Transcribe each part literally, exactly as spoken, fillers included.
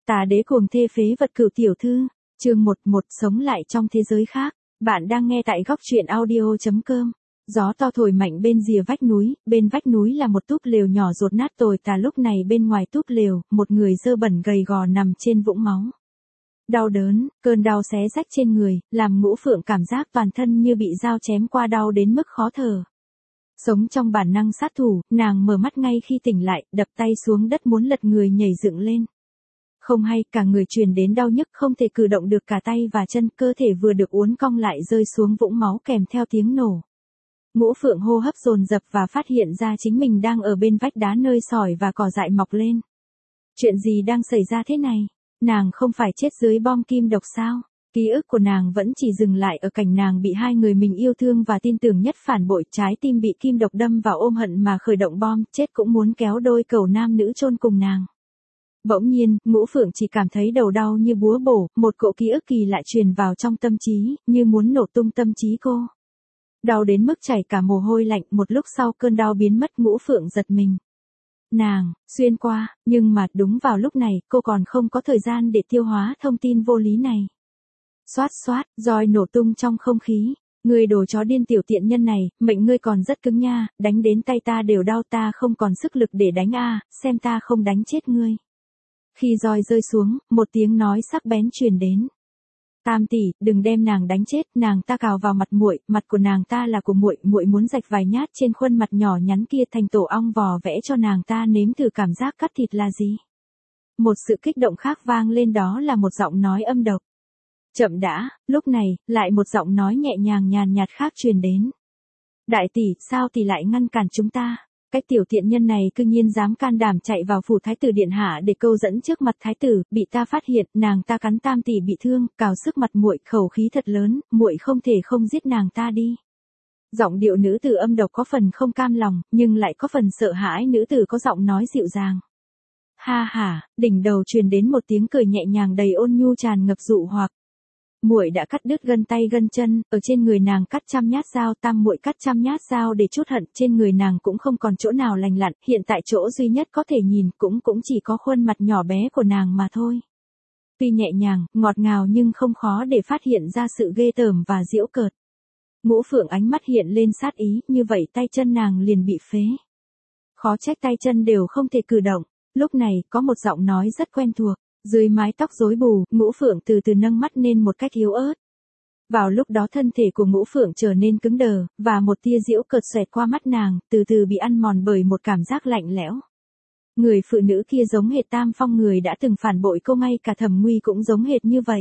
Tà đế cuồng thê phế vật Cửu tiểu thư, chương một một sống lại trong thế giới khác. Bạn đang nghe tại góc truyện audio chấm com. Gió to thổi mạnh bên rìa vách núi, bên vách núi là một túp lều nhỏ dột nát tồi tà, lúc này bên ngoài túp lều, một người dơ bẩn gầy gò nằm trên vũng máu. Đau đớn, cơn đau xé rách trên người, làm Ngũ Phượng cảm giác toàn thân như bị dao chém qua, đau đến mức khó thở. Sống trong bản năng sát thủ, nàng mở mắt ngay khi tỉnh lại, đập tay xuống đất muốn lật người nhảy dựng lên. Không hay, cả người truyền đến đau nhức, không thể cử động được cả tay và chân, cơ thể vừa được uốn cong lại rơi xuống vũng máu kèm theo tiếng nổ. Ngũ Phượng hô hấp dồn dập và phát hiện ra chính mình đang ở bên vách đá nơi sỏi và cỏ dại mọc lên. Chuyện gì đang xảy ra thế này? Nàng không phải chết dưới bom kim độc sao? Ký ức của nàng vẫn chỉ dừng lại ở cảnh nàng bị hai người mình yêu thương và tin tưởng nhất phản bội, trái tim bị kim độc đâm vào ôm hận mà khởi động bom, chết cũng muốn kéo đôi cầu nam nữ chôn cùng nàng. Bỗng nhiên, Ngũ Phượng chỉ cảm thấy đầu đau như búa bổ, một cỗ ký ức kỳ lạ truyền vào trong tâm trí, như muốn nổ tung tâm trí cô. Đau đến mức chảy cả mồ hôi lạnh, một lúc sau cơn đau biến mất, Ngũ Phượng giật mình. Nàng, xuyên qua, nhưng mà đúng vào lúc này, cô còn không có thời gian để tiêu hóa thông tin vô lý này. Xoát xoát, roi nổ tung trong không khí. Ngươi đồ chó điên tiểu tiện nhân này, mệnh ngươi còn rất cứng nha, đánh đến tay ta đều đau, ta không còn sức lực để đánh a, xem ta không đánh chết ngươi. Khi roi rơi xuống, một tiếng nói sắc bén truyền đến. Tam tỷ, đừng đem nàng đánh chết, nàng ta cào vào mặt muội, mặt của nàng ta là của muội, muội muốn rạch vài nhát trên khuôn mặt nhỏ nhắn kia thành tổ ong vò vẽ cho nàng ta nếm thử cảm giác cắt thịt là gì. Một sự kích động khác vang lên, đó là một giọng nói âm độc. Chậm đã, lúc này, lại một giọng nói nhẹ nhàng nhàn nhạt khác truyền đến. Đại tỷ, sao tỷ lại ngăn cản chúng ta? Cách tiểu tiện nhân này cư nhiên dám can đảm chạy vào phủ thái tử điện hạ để câu dẫn trước mặt thái tử, bị ta phát hiện, nàng ta cắn tam tỷ bị thương, cào sức mặt muội, khẩu khí thật lớn, muội không thể không giết nàng ta đi. Giọng điệu nữ tử âm độc có phần không cam lòng, nhưng lại có phần sợ hãi, nữ tử có giọng nói dịu dàng. Ha ha, đỉnh đầu truyền đến một tiếng cười nhẹ nhàng đầy ôn nhu tràn ngập dụ hoặc. Muội đã cắt đứt gân tay gân chân, ở trên người nàng cắt trăm nhát dao, tam muội cắt trăm nhát dao để trút hận, trên người nàng cũng không còn chỗ nào lành lặn, hiện tại chỗ duy nhất có thể nhìn cũng cũng chỉ có khuôn mặt nhỏ bé của nàng mà thôi. Tuy nhẹ nhàng, ngọt ngào nhưng không khó để phát hiện ra sự ghê tởm và giễu cợt. Ngũ Phượng ánh mắt hiện lên sát ý, như vậy tay chân nàng liền bị phế. Khó trách tay chân đều không thể cử động. Lúc này, có một giọng nói rất quen thuộc. Dưới mái tóc rối bù, Ngũ Phượng từ từ nâng mắt lên một cách yếu ớt. Vào lúc đó thân thể của Ngũ Phượng trở nên cứng đờ, và một tia giễu cợt xoẹt qua mắt nàng, từ từ bị ăn mòn bởi một cảm giác lạnh lẽo. Người phụ nữ kia giống hệt Tam Phong, người đã từng phản bội cô, ngay cả Thẩm Nguy cũng giống hệt như vậy.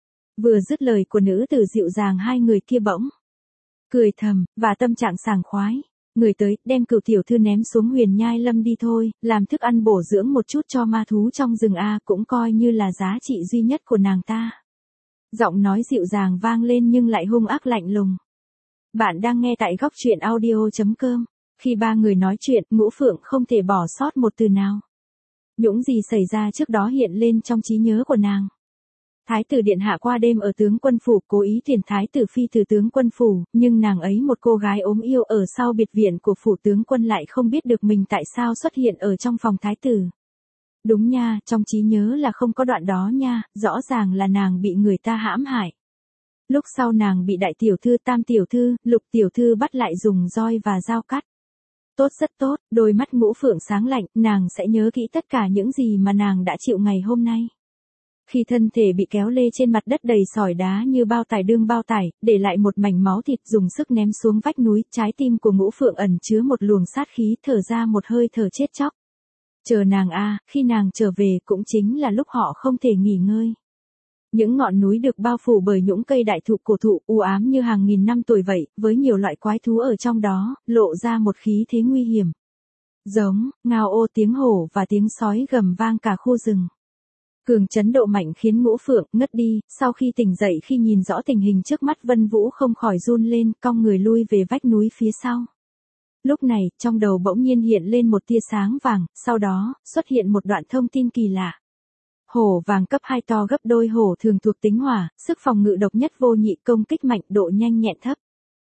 Vừa dứt lời của nữ tử dịu dàng, hai người kia bỗng cười thầm, và tâm trạng sảng khoái. Người tới, đem Cửu tiểu thư ném xuống Huyền Nhai Lâm đi thôi, làm thức ăn bổ dưỡng một chút cho ma thú trong rừng a, cũng coi như là giá trị duy nhất của nàng ta. Giọng nói dịu dàng vang lên nhưng lại hung ác lạnh lùng. Bạn đang nghe tại góc truyện audio chấm com. Khi ba người nói chuyện, Ngũ Phượng không thể bỏ sót một từ nào. Những gì xảy ra trước đó hiện lên trong trí nhớ của nàng. Thái tử điện hạ qua đêm ở tướng quân phủ, cố ý tuyển thái tử phi từ tướng quân phủ, nhưng nàng ấy, một cô gái ốm yêu ở sau biệt viện của phủ tướng quân, lại không biết được mình tại sao xuất hiện ở trong phòng thái tử. Đúng nha, trong trí nhớ là không có đoạn đó nha, rõ ràng là nàng bị người ta hãm hại. Lúc sau nàng bị đại tiểu thư, tam tiểu thư, lục tiểu thư bắt lại dùng roi và dao cắt. Tốt, rất tốt, đôi mắt Ngũ Phượng sáng lạnh, nàng sẽ nhớ kỹ tất cả những gì mà nàng đã chịu ngày hôm nay. Khi thân thể bị kéo lê trên mặt đất đầy sỏi đá như bao tải đương bao tải, để lại một mảnh máu thịt, dùng sức ném xuống vách núi, trái tim của Ngũ Phượng ẩn chứa một luồng sát khí, thở ra một hơi thở chết chóc. Chờ nàng a, khi nàng trở về cũng chính là lúc họ không thể nghỉ ngơi. Những ngọn núi được bao phủ bởi những cây đại thụ cổ thụ u ám như hàng nghìn năm tuổi vậy, với nhiều loại quái thú ở trong đó, lộ ra một khí thế nguy hiểm. Giống, ngao ô, tiếng hổ và tiếng sói gầm vang cả khu rừng. Cường chấn độ mạnh khiến Ngũ Phượng ngất đi, sau khi tỉnh dậy khi nhìn rõ tình hình trước mắt, Vân Vũ không khỏi run lên, cong người lui về vách núi phía sau. Lúc này, trong đầu bỗng nhiên hiện lên một tia sáng vàng, sau đó, xuất hiện một đoạn thông tin kỳ lạ. Hổ vàng cấp hai to gấp đôi hổ thường thuộc tính hỏa, sức phòng ngự độc nhất vô nhị, công kích mạnh, độ nhanh nhẹn thấp.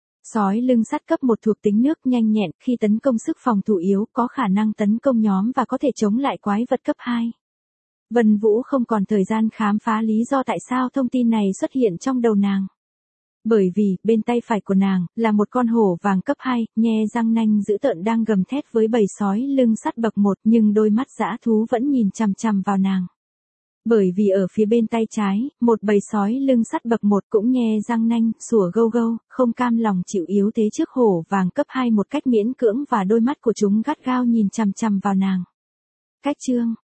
Sói lưng sắt cấp một thuộc tính nước, nhanh nhẹn, khi tấn công sức phòng thủ yếu, có khả năng tấn công nhóm và có thể chống lại quái vật cấp hai. Vân Vũ không còn thời gian khám phá lý do tại sao thông tin này xuất hiện trong đầu nàng. Bởi vì, bên tay phải của nàng, là một con hổ vàng cấp hai, nhe răng nanh dữ tợn đang gầm thét với bầy sói lưng sắt bậc một, nhưng đôi mắt dã thú vẫn nhìn chằm chằm vào nàng. Bởi vì ở phía bên tay trái, một bầy sói lưng sắt bậc một cũng nhe răng nanh, sủa gâu gâu, không cam lòng chịu yếu thế trước hổ vàng cấp hai một cách miễn cưỡng và đôi mắt của chúng gắt gao nhìn chằm chằm vào nàng. Cách chương